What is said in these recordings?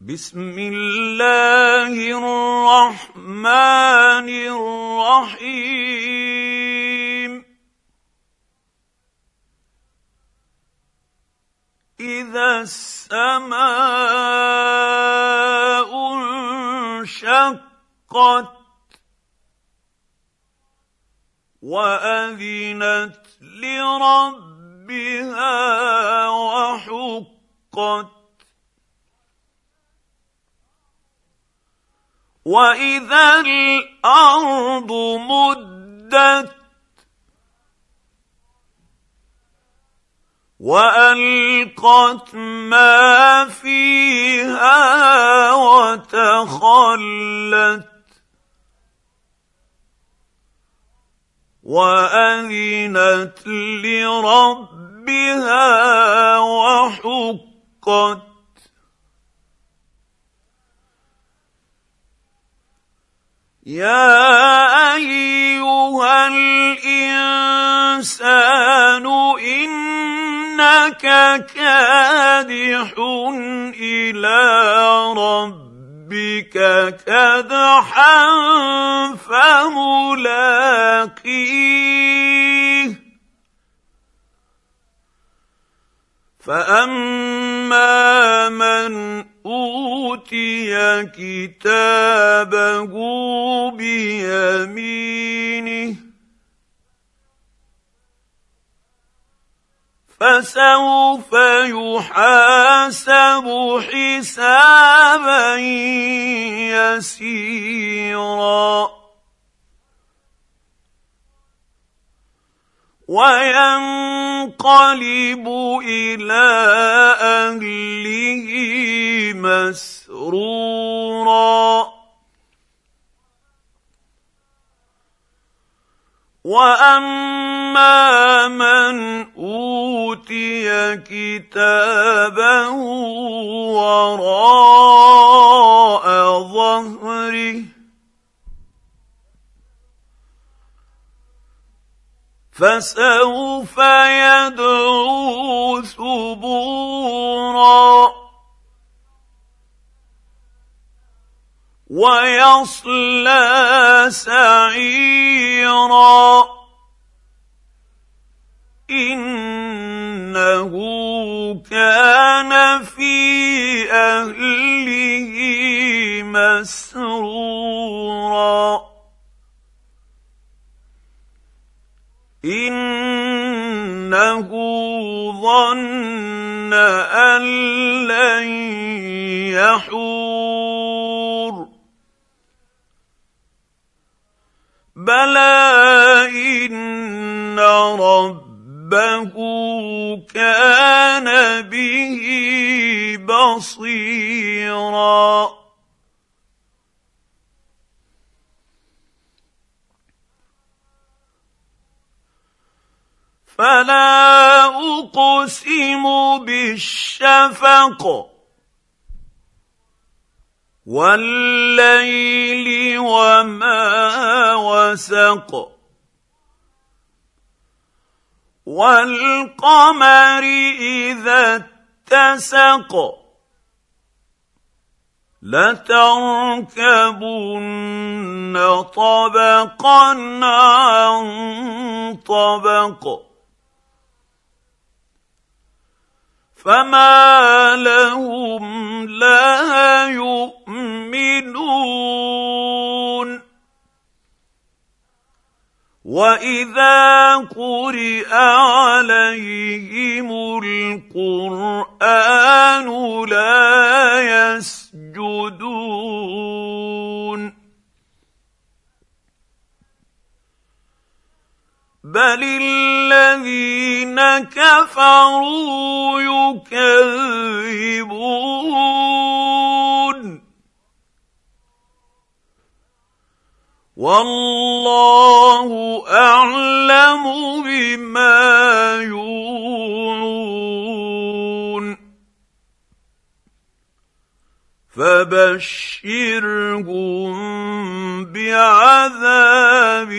بسم الله الرحمن الرحيم إذا السماء انشقت وأذنت لربها وحقت وإذا الأرض مدت وألقت ما فيها وتخلت وأذنت لربها وحقت يا أيها الإنسان إنك كادح إلى ربك كدحا فملاقيه فأما من أوتي كتابه بيمينه فسوف يحاسب حسابا يسيرا وينقلب إلى أهله مسرورا وأما من أوتي كتابه وراء ظهره فسوف يدعو ثبورا ويصلى سعيرا إنه كان في أهله مسرورا إنه ظن أن لن يحور بلى إن ربه كان به بصيرا فلا أقسم بالشفق والليل وما وسق والقمر إذا اتسق لتركبن طبقا عن طبق فما لهم لا يؤمنون وإذا قرئ عليهم القرآن لا يسجدون بل الذين كفروا يكذبون والله أعلم بما يوعون فبشرهم بعذاب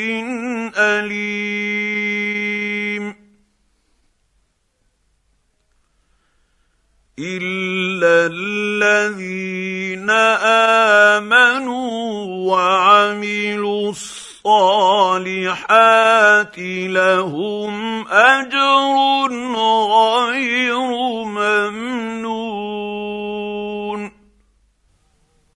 أليم الا الذين امنوا وعملوا الصالحات لهم اجر